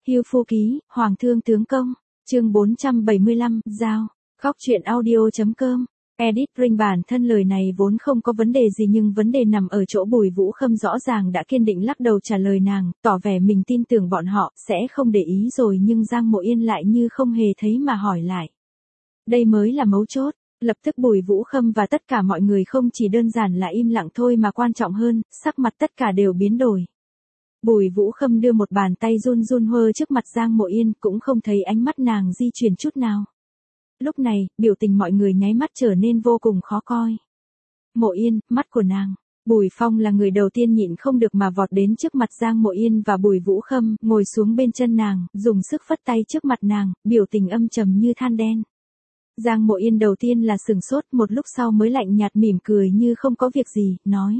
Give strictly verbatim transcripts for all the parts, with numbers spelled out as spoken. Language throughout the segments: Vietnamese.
Hưu Phu Ký, Hoàng Thương Tướng Công, chương bốn trăm bảy mươi lăm, Giao, Góc Chuyện Audio.com. Edit Ring bản thân lời này vốn không có vấn đề gì nhưng vấn đề nằm ở chỗ Bùi Vũ Khâm rõ ràng đã kiên định lắc đầu trả lời nàng, tỏ vẻ mình tin tưởng bọn họ, sẽ không để ý rồi nhưng Giang Mộ Yên lại như không hề thấy mà hỏi lại. Đây mới là mấu chốt, lập tức Bùi Vũ Khâm và tất cả mọi người không chỉ đơn giản là im lặng thôi mà quan trọng hơn, sắc mặt tất cả đều biến đổi. Bùi Vũ Khâm đưa một bàn tay run run hơ trước mặt Giang Mộ Yên cũng không thấy ánh mắt nàng di chuyển chút nào. Lúc này, biểu tình mọi người nháy mắt trở nên vô cùng khó coi. Mộ Yên, mắt của nàng. Bùi Phong là người đầu tiên nhịn không được mà vọt đến trước mặt Giang Mộ Yên và Bùi Vũ Khâm, ngồi xuống bên chân nàng, dùng sức phất tay trước mặt nàng, biểu tình âm trầm như than đen. Giang Mộ Yên đầu tiên là sừng sốt, một lúc sau mới lạnh nhạt mỉm cười như không có việc gì, nói.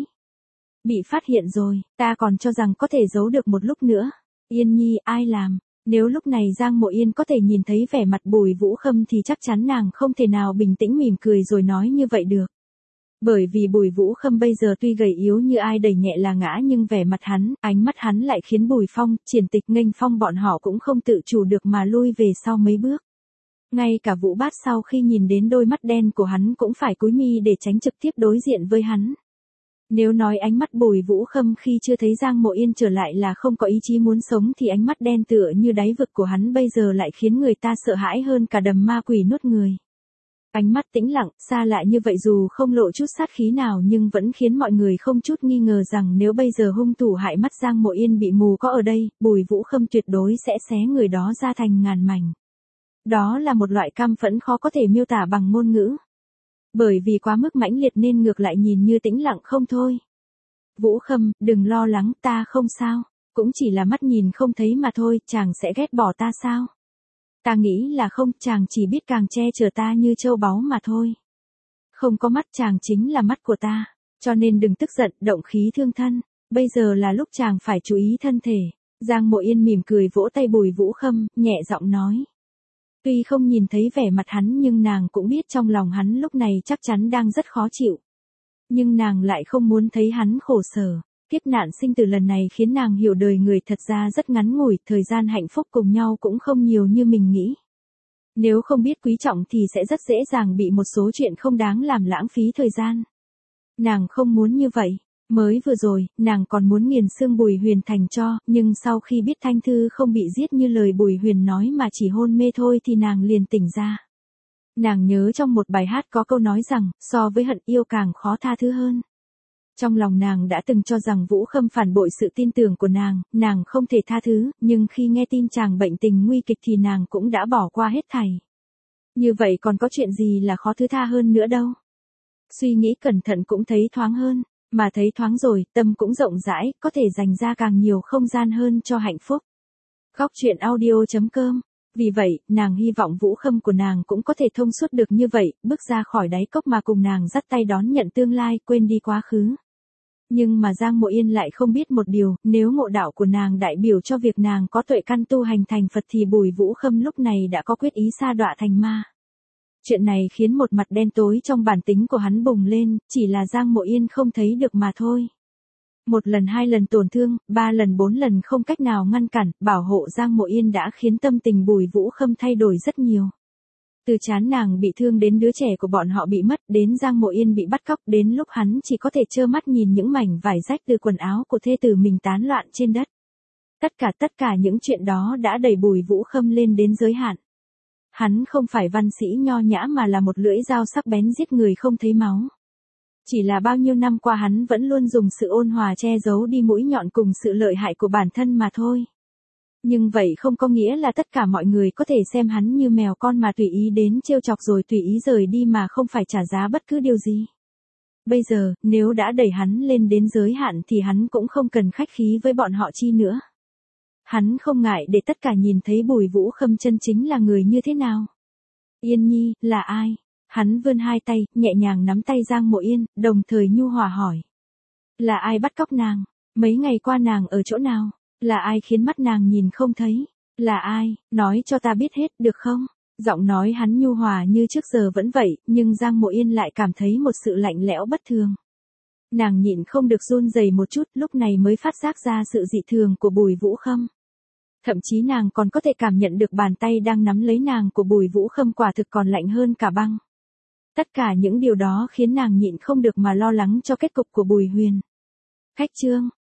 Bị phát hiện rồi, ta còn cho rằng có thể giấu được một lúc nữa. Yên Nhi, ai làm? Nếu lúc này Giang Mộ Yên có thể nhìn thấy vẻ mặt Bùi Vũ Khâm thì chắc chắn nàng không thể nào bình tĩnh mỉm cười rồi nói như vậy được. Bởi vì Bùi Vũ Khâm bây giờ tuy gầy yếu như ai đẩy nhẹ là ngã nhưng vẻ mặt hắn, ánh mắt hắn lại khiến Bùi Phong, Triển Tịch, Nghênh Phong bọn họ cũng không tự chủ được mà lui về sau mấy bước. Ngay cả Vũ Bát sau khi nhìn đến đôi mắt đen của hắn cũng phải cúi mi để tránh trực tiếp đối diện với hắn. Nếu nói ánh mắt Bùi Vũ Khâm khi chưa thấy Giang Mộ Yên trở lại là không có ý chí muốn sống thì ánh mắt đen tựa như đáy vực của hắn bây giờ lại khiến người ta sợ hãi hơn cả đầm ma quỷ nuốt người. Ánh mắt tĩnh lặng, xa lạ như vậy dù không lộ chút sát khí nào nhưng vẫn khiến mọi người không chút nghi ngờ rằng nếu bây giờ hung thủ hại mắt Giang Mộ Yên bị mù có ở đây, Bùi Vũ Khâm tuyệt đối sẽ xé người đó ra thành ngàn mảnh. Đó là một loại căm phẫn khó có thể miêu tả bằng ngôn ngữ. Bởi vì quá mức mãnh liệt nên ngược lại nhìn như tĩnh lặng không thôi. Vũ Khâm, đừng lo lắng, ta không sao, cũng chỉ là mắt nhìn không thấy mà thôi, chàng sẽ ghét bỏ ta sao? Ta nghĩ là không, chàng chỉ biết càng che chở ta như châu báu mà thôi. Không có mắt chàng chính là mắt của ta, cho nên đừng tức giận, động khí thương thân, bây giờ là lúc chàng phải chú ý thân thể. Giang Mộ Yên mỉm cười vỗ tay Bùi Vũ Khâm, nhẹ giọng nói. Tuy không nhìn thấy vẻ mặt hắn nhưng nàng cũng biết trong lòng hắn lúc này chắc chắn đang rất khó chịu. Nhưng nàng lại không muốn thấy hắn khổ sở. Kiếp nạn sinh tử lần này khiến nàng hiểu đời người thật ra rất ngắn ngủi, thời gian hạnh phúc cùng nhau cũng không nhiều như mình nghĩ. Nếu không biết quý trọng thì sẽ rất dễ dàng bị một số chuyện không đáng làm lãng phí thời gian. Nàng không muốn như vậy. Mới vừa rồi, nàng còn muốn nghiền xương Bùi Huyền Thành cho, nhưng sau khi biết Thanh Thư không bị giết như lời Bùi Huyền nói mà chỉ hôn mê thôi thì nàng liền tỉnh ra. Nàng nhớ trong một bài hát có câu nói rằng, so với hận yêu càng khó tha thứ hơn. Trong lòng nàng đã từng cho rằng Vũ Khâm phản bội sự tin tưởng của nàng, nàng không thể tha thứ, nhưng khi nghe tin chàng bệnh tình nguy kịch thì nàng cũng đã bỏ qua hết thảy. Như vậy còn có chuyện gì là khó thứ tha hơn nữa đâu. Suy nghĩ cẩn thận cũng thấy thoáng hơn. Mà thấy thoáng rồi, tâm cũng rộng rãi, có thể dành ra càng nhiều không gian hơn cho hạnh phúc. Góc Chuyện Audio.com. Vì vậy, nàng hy vọng Vũ Khâm của nàng cũng có thể thông suốt được như vậy, bước ra khỏi đáy cốc mà cùng nàng dắt tay đón nhận tương lai, quên đi quá khứ. Nhưng mà Giang Mộ Yên lại không biết một điều, nếu ngộ đạo của nàng đại biểu cho việc nàng có tuệ căn tu hành thành Phật thì Bùi Vũ Khâm lúc này đã có quyết ý sa đọa thành ma. Chuyện này khiến một mặt đen tối trong bản tính của hắn bùng lên, chỉ là Giang Mộ Yên không thấy được mà thôi. Một lần hai lần tổn thương, ba lần bốn lần không cách nào ngăn cản, bảo hộ Giang Mộ Yên đã khiến tâm tình Bùi Vũ Khâm thay đổi rất nhiều. Từ chán nàng bị thương đến đứa trẻ của bọn họ bị mất, đến Giang Mộ Yên bị bắt cóc, đến lúc hắn chỉ có thể trơ mắt nhìn những mảnh vải rách từ quần áo của thê tử mình tán loạn trên đất. Tất cả tất cả những chuyện đó đã đẩy Bùi Vũ Khâm lên đến giới hạn. Hắn không phải văn sĩ nho nhã mà là một lưỡi dao sắc bén giết người không thấy máu. Chỉ là bao nhiêu năm qua hắn vẫn luôn dùng sự ôn hòa che giấu đi mũi nhọn cùng sự lợi hại của bản thân mà thôi. Nhưng vậy không có nghĩa là tất cả mọi người có thể xem hắn như mèo con mà tùy ý đến trêu chọc rồi tùy ý rời đi mà không phải trả giá bất cứ điều gì. Bây giờ, nếu đã đẩy hắn lên đến giới hạn thì hắn cũng không cần khách khí với bọn họ chi nữa. Hắn không ngại để tất cả nhìn thấy Bùi Vũ Khâm chân chính là người như thế nào. Yên Nhi, là ai? Hắn vươn hai tay, nhẹ nhàng nắm tay Giang Mộ Yên, đồng thời nhu hòa hỏi. Là ai bắt cóc nàng? Mấy ngày qua nàng ở chỗ nào? Là ai khiến mắt nàng nhìn không thấy? Là ai? Nói cho ta biết hết, được không? Giọng nói hắn nhu hòa như trước giờ vẫn vậy, nhưng Giang Mộ Yên lại cảm thấy một sự lạnh lẽo bất thường. Nàng nhịn không được run rẩy một chút, lúc này mới phát giác ra sự dị thường của Bùi Vũ Khâm. Thậm chí nàng còn có thể cảm nhận được bàn tay đang nắm lấy nàng của Bùi Vũ Khâm quả thực còn lạnh hơn cả băng. Tất cả những điều đó khiến nàng nhịn không được mà lo lắng cho kết cục của Bùi Huyền. Khách trương,